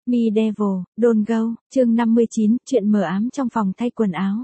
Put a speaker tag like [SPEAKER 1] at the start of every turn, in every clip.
[SPEAKER 1] Me Devil, Don't Go, chương 59, chuyện mờ ám trong phòng thay quần áo.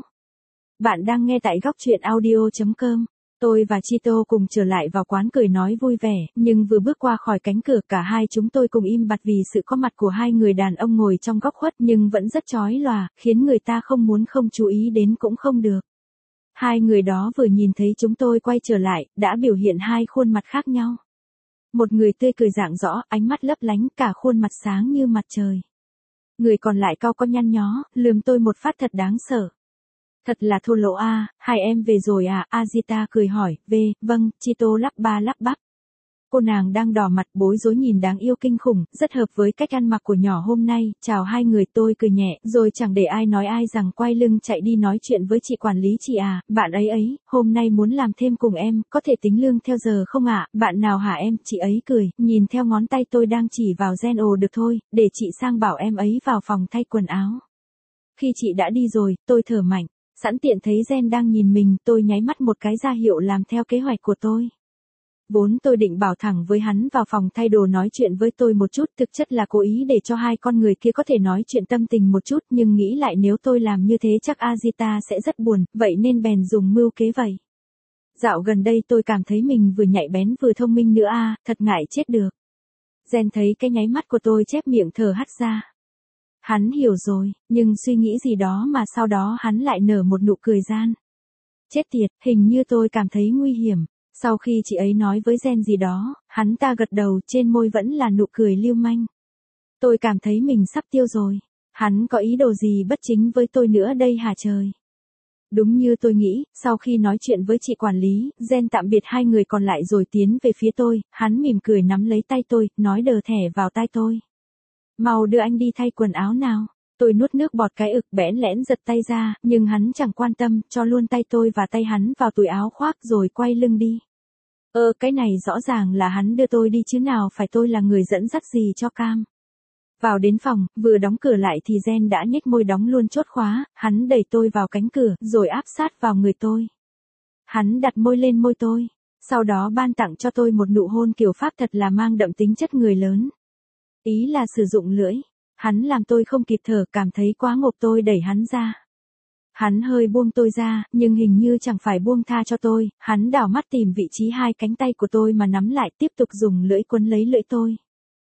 [SPEAKER 1] Bạn đang nghe tại góc truyện audio.com. Tôi và Chito cùng trở lại vào quán cười nói vui vẻ, nhưng vừa bước qua khỏi cánh cửa cả hai chúng tôi cùng im bặt vì sự có mặt của hai người đàn ông ngồi trong góc khuất nhưng vẫn rất chói lòa, khiến người ta không muốn không chú ý đến cũng không được. Hai người đó vừa nhìn thấy chúng tôi quay trở lại, đã biểu hiện hai khuôn mặt khác nhau. Một người tươi cười rạng rõ, ánh mắt lấp lánh, cả khuôn mặt sáng như mặt trời. Người còn lại cau có nhăn nhó, lườm tôi một phát thật đáng sợ. Thật là thô lỗ à, hai em về rồi à, Azita cười hỏi, vâng, Chito lắp ba lắp bắp. Cô nàng đang đỏ mặt bối rối nhìn đáng yêu kinh khủng, rất hợp với cách ăn mặc của nhỏ hôm nay, chào hai người tôi cười nhẹ, rồi chẳng để ai nói ai rằng quay lưng chạy đi nói chuyện với chị quản lý chị à, bạn ấy, hôm nay muốn làm thêm cùng em, có thể tính lương theo giờ không ạ, bạn nào hả em, chị ấy cười, nhìn theo ngón tay tôi đang chỉ vào Gen được thôi, để chị sang bảo em ấy vào phòng thay quần áo. Khi chị đã đi rồi, tôi thở mạnh, sẵn tiện thấy Gen đang nhìn mình, tôi nháy mắt một cái ra hiệu làm theo kế hoạch của tôi. Vốn tôi định bảo thẳng với hắn vào phòng thay đồ nói chuyện với tôi một chút, thực chất là cố ý để cho hai con người kia có thể nói chuyện tâm tình một chút, nhưng nghĩ lại nếu tôi làm như thế chắc Azita sẽ rất buồn, vậy nên bèn dùng mưu kế vậy. Dạo gần đây tôi cảm thấy mình vừa nhạy bén vừa thông minh nữa thật ngại chết được. Gen thấy cái nháy mắt của tôi chép miệng thở hắt ra. Hắn hiểu rồi, nhưng suy nghĩ gì đó mà sau đó hắn lại nở một nụ cười gian. Chết tiệt, hình như tôi cảm thấy nguy hiểm. Sau khi chị ấy nói với Gen gì đó, hắn ta gật đầu, trên môi vẫn là nụ cười lưu manh. Tôi cảm thấy mình sắp tiêu rồi. Hắn có ý đồ gì bất chính với tôi nữa đây hả trời? Đúng như tôi nghĩ, sau khi nói chuyện với chị quản lý, Gen tạm biệt hai người còn lại rồi tiến về phía tôi, hắn mỉm cười nắm lấy tay tôi, nói đờ thẻ vào tai tôi. Mau đưa anh đi thay quần áo nào. Tôi nuốt nước bọt cái ực bẽn lẽn giật tay ra, nhưng hắn chẳng quan tâm, cho luôn tay tôi và tay hắn vào túi áo khoác rồi quay lưng đi. Cái này rõ ràng là hắn đưa tôi đi chứ nào phải tôi là người dẫn dắt gì cho cam. Vào đến phòng, vừa đóng cửa lại thì Gen đã nhếch môi đóng luôn chốt khóa, hắn đẩy tôi vào cánh cửa, rồi áp sát vào người tôi. Hắn đặt môi lên môi tôi, sau đó ban tặng cho tôi một nụ hôn kiểu Pháp thật là mang đậm tính chất người lớn. Ý là sử dụng lưỡi. Hắn làm tôi không kịp thở, cảm thấy quá ngộp tôi đẩy hắn ra. Hắn hơi buông tôi ra, nhưng hình như chẳng phải buông tha cho tôi, hắn đảo mắt tìm vị trí hai cánh tay của tôi mà nắm lại tiếp tục dùng lưỡi quấn lấy lưỡi tôi.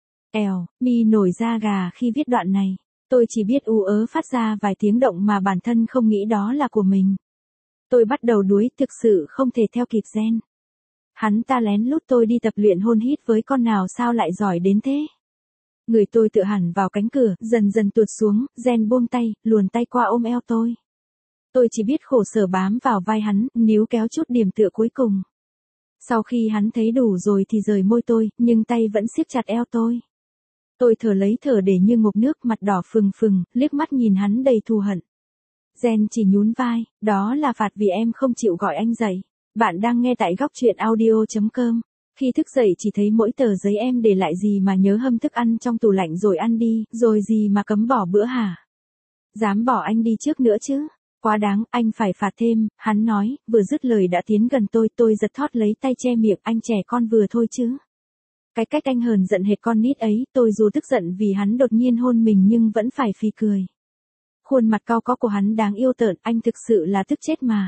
[SPEAKER 1] Mi nổi da gà khi viết đoạn này. Tôi chỉ biết ú ớ phát ra vài tiếng động mà bản thân không nghĩ đó là của mình. Tôi bắt đầu đuối, thực sự không thể theo kịp Gen. Hắn ta lén lút tôi đi tập luyện hôn hít với con nào sao lại giỏi đến thế. Người tôi tựa hẳn vào cánh cửa, dần dần tuột xuống, Gen buông tay, luồn tay qua ôm eo tôi. Tôi chỉ biết khổ sở bám vào vai hắn, níu kéo chút điểm tựa cuối cùng. Sau khi hắn thấy đủ rồi thì rời môi tôi, nhưng tay vẫn siết chặt eo tôi. Tôi thở lấy thở để như ngụp nước, mặt đỏ phừng phừng, liếc mắt nhìn hắn đầy thù hận. Gen chỉ nhún vai, đó là phạt vì em không chịu gọi anh dậy. Bạn đang nghe tại góc truyện audio.com. Khi thức dậy chỉ thấy mỗi tờ giấy em để lại gì mà nhớ hâm thức ăn trong tủ lạnh rồi ăn đi, rồi gì mà cấm bỏ bữa hả? Dám bỏ anh đi trước nữa chứ? Quá đáng, anh phải phạt thêm, hắn nói, vừa dứt lời đã tiến gần tôi giật thót lấy tay che miệng, anh trẻ con vừa thôi chứ. Cái cách anh hờn giận hệt con nít ấy, tôi dù tức giận vì hắn đột nhiên hôn mình nhưng vẫn phải phì cười. Khuôn mặt cau có của hắn đáng yêu tợn, anh thực sự là tức chết mà.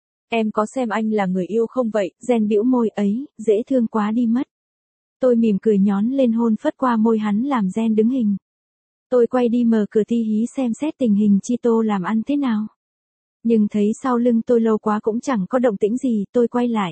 [SPEAKER 1] Em có xem anh là người yêu không vậy? Gen bĩu môi ấy, dễ thương quá đi mất. Tôi mỉm cười nhón lên hôn phất qua môi hắn làm Gen đứng hình. Tôi quay đi mở cửa ti hí xem xét tình hình Chito làm ăn thế nào. Nhưng thấy sau lưng tôi lâu quá cũng chẳng có động tĩnh gì, tôi quay lại.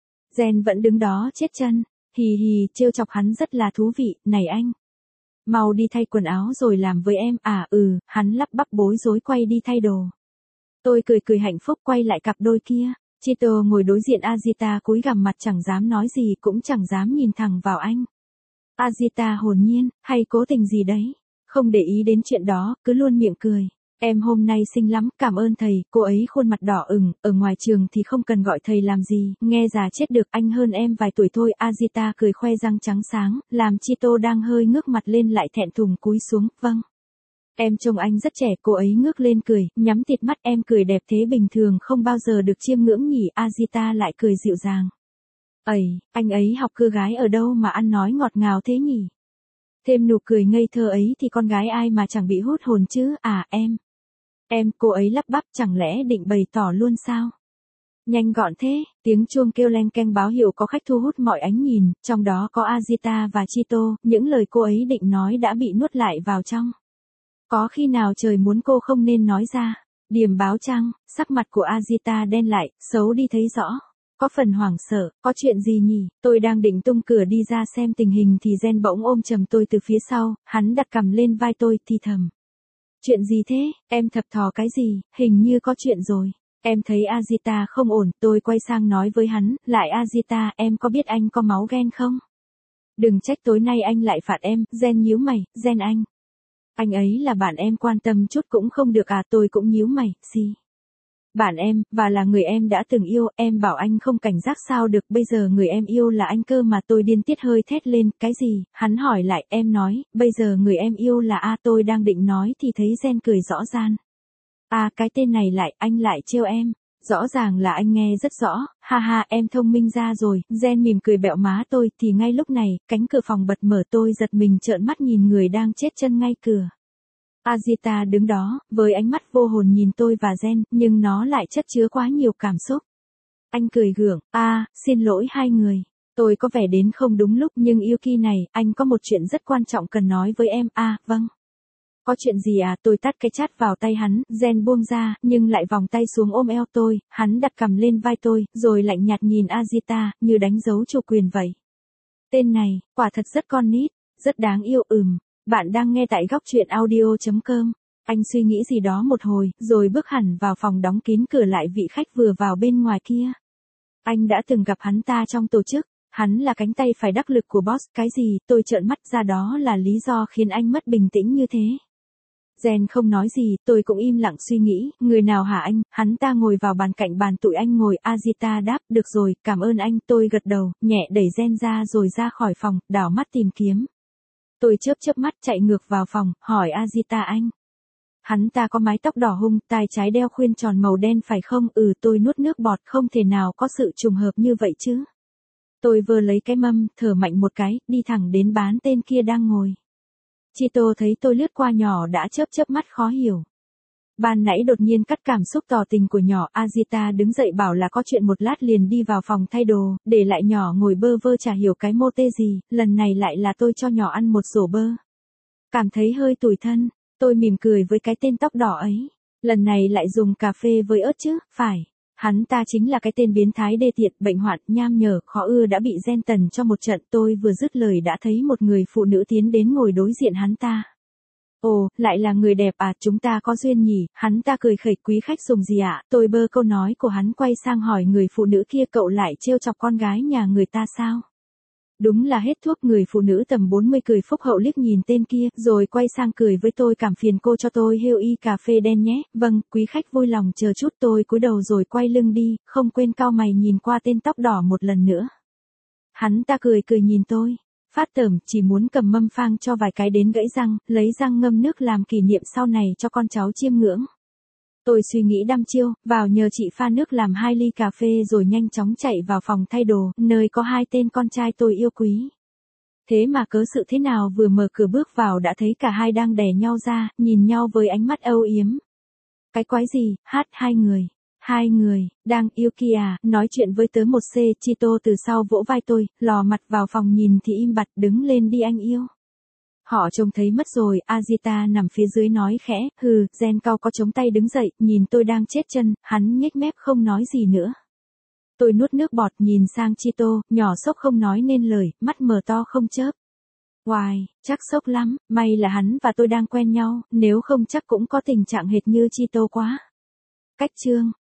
[SPEAKER 1] Gen vẫn đứng đó chết chân, hì, trêu chọc hắn rất là thú vị, này anh. Mau đi thay quần áo rồi làm với em, hắn lắp bắp bối rối quay đi thay đồ. Tôi cười hạnh phúc quay lại cặp đôi kia. Chito ngồi đối diện Azita cúi gằm mặt chẳng dám nói gì cũng chẳng dám nhìn thẳng vào anh. Azita hồn nhiên, hay cố tình gì đấy. Không để ý đến chuyện đó, cứ luôn miệng cười. Em hôm nay xinh lắm, cảm ơn thầy, cô ấy khuôn mặt đỏ ửng, ở ngoài trường thì không cần gọi thầy làm gì, nghe già chết được, anh hơn em vài tuổi thôi. Azita cười khoe răng trắng sáng, làm Chito đang hơi ngước mặt lên lại thẹn thùng cúi xuống, vâng. Em trông anh rất trẻ, cô ấy ngước lên cười, nhắm tịt mắt, em cười đẹp thế bình thường không bao giờ được chiêm ngưỡng nhỉ. Azita lại cười dịu dàng. Anh ấy học cưa gái ở đâu mà ăn nói ngọt ngào thế nhỉ? Thêm nụ cười ngây thơ ấy thì con gái ai mà chẳng bị hút hồn chứ, à em, cô ấy lắp bắp chẳng lẽ định bày tỏ luôn sao? Nhanh gọn thế, tiếng chuông kêu leng keng báo hiệu có khách thu hút mọi ánh nhìn, trong đó có Azita và Chito, những lời cô ấy định nói đã bị nuốt lại vào trong. Có khi nào trời muốn cô không nên nói ra? Điềm báo chăng, sắc mặt của Azita đen lại, xấu đi thấy rõ. Có phần hoảng sợ, có chuyện gì nhỉ? Tôi đang định tung cửa đi ra xem tình hình thì Gen bỗng ôm chầm tôi từ phía sau, hắn đặt cằm lên vai tôi thì thầm. Chuyện gì thế, em thập thò cái gì, hình như có chuyện rồi. Em thấy Azita không ổn, tôi quay sang nói với hắn, lại Azita, em có biết anh có máu ghen không? Đừng trách tối nay anh lại phạt em, Gen nhíu mày, Gen anh. Anh ấy là bạn em, quan tâm chút cũng không được à? Tôi cũng nhíu mày, gì? Bạn em, và là người em đã từng yêu, em bảo anh không cảnh giác sao được, bây giờ người em yêu là anh cơ mà. Tôi điên tiết hơi thét lên, cái gì? Hắn hỏi lại, em nói, bây giờ người em yêu là A. Tôi đang định nói thì thấy Gen cười rõ gian. À, cái tên này lại, anh lại trêu em. Rõ ràng là anh nghe rất rõ, ha ha, em thông minh ra rồi. Gen mỉm cười bẹo má tôi, thì ngay lúc này, cánh cửa phòng bật mở, tôi giật mình trợn mắt nhìn người đang chết chân ngay cửa. Azita đứng đó, với ánh mắt vô hồn nhìn tôi và Gen, nhưng nó lại chất chứa quá nhiều cảm xúc. Anh cười gượng, xin lỗi hai người. Tôi có vẻ đến không đúng lúc, nhưng Yuki này, anh có một chuyện rất quan trọng cần nói với em. Vâng. Có chuyện gì à? Tôi tát cái chát vào tay hắn, Gen buông ra, nhưng lại vòng tay xuống ôm eo tôi, hắn đặt cằm lên vai tôi, rồi lạnh nhạt nhìn Azita, như đánh dấu chủ quyền vậy. Tên này, quả thật rất con nít, rất đáng yêu. Bạn đang nghe tại góc truyện audio.com. Anh suy nghĩ gì đó một hồi, rồi bước hẳn vào phòng, đóng kín cửa lại. Vị khách vừa vào bên ngoài kia. Anh đã từng gặp hắn ta trong tổ chức. Hắn là cánh tay phải đắc lực của boss. Cái gì? Tôi trợn mắt ra, đó là lý do khiến anh mất bình tĩnh như thế. Gen không nói gì, tôi cũng im lặng suy nghĩ, người nào hả anh? Hắn ta ngồi vào bàn cạnh bàn tụi anh ngồi. Azita đáp, được rồi, cảm ơn anh. Tôi gật đầu, nhẹ đẩy Gen ra rồi ra khỏi phòng, đảo mắt tìm kiếm. Tôi chớp mắt chạy ngược vào phòng, hỏi Azita anh. Hắn ta có mái tóc đỏ hung, tai trái đeo khuyên tròn màu đen phải không? Tôi nuốt nước bọt, không thể nào có sự trùng hợp như vậy chứ. Tôi vừa lấy cái mâm, thở mạnh một cái, đi thẳng đến bán tên kia đang ngồi. Chito thấy tôi lướt qua nhỏ đã chớp mắt khó hiểu. Ban nãy đột nhiên cắt cảm xúc tỏ tình của nhỏ. Azita đứng dậy bảo là có chuyện, một lát liền đi vào phòng thay đồ, để lại nhỏ ngồi bơ vơ chả hiểu cái mô tê gì. Lần này lại là tôi cho nhỏ ăn một rổ bơ. Cảm thấy hơi tủi thân, tôi mỉm cười với cái tên tóc đỏ ấy. Lần này lại dùng cà phê với ớt chứ, phải. Hắn ta chính là cái tên biến thái đê tiện, bệnh hoạn, nham nhở, khó ưa đã bị Gen tần cho một trận. Tôi vừa dứt lời đã thấy một người phụ nữ tiến đến ngồi đối diện hắn ta. Ồ, lại là người đẹp à, chúng ta có duyên nhỉ? Hắn ta cười khẩy, quý khách dùng gì ạ? Tôi bơ câu nói của hắn, quay sang hỏi người phụ nữ kia, cậu lại trêu chọc con gái nhà người ta sao? Đúng là hết thuốc. Người phụ nữ tầm 40 cười phúc hậu liếc nhìn tên kia, rồi quay sang cười với tôi, cảm phiền cô cho tôi hêu y cà phê đen nhé. Vâng, quý khách vui lòng chờ chút. Tôi cúi đầu rồi quay lưng đi, không quên cau mày nhìn qua tên tóc đỏ một lần nữa. Hắn ta cười nhìn tôi. Phát tởm, chỉ muốn cầm mâm phang cho vài cái đến gãy răng, lấy răng ngâm nước làm kỷ niệm sau này cho con cháu chiêm ngưỡng. Tôi suy nghĩ đăm chiêu, vào nhờ chị pha nước làm 2 ly cà phê rồi nhanh chóng chạy vào phòng thay đồ, nơi có 2 tên con trai tôi yêu quý. Thế mà cớ sự thế nào vừa mở cửa bước vào đã thấy cả hai đang đè nhau ra, nhìn nhau với ánh mắt âu yếm. Cái quái gì, hai người, đang yêu kìa, nói chuyện với tớ một c. Chito từ sau vỗ vai tôi, lò mặt vào phòng nhìn thì im bặt, đứng lên đi anh yêu. Họ trông thấy mất rồi. Azita nằm phía dưới nói khẽ, Gen cau có chống tay đứng dậy, nhìn tôi đang chết chân, hắn nhếch mép không nói gì nữa. Tôi nuốt nước bọt nhìn sang Chito, nhỏ sốc không nói nên lời, mắt mở to không chớp. Hoài, chắc sốc lắm, may là hắn và tôi đang quen nhau, nếu không chắc cũng có tình trạng hệt như Chito quá. Cách chương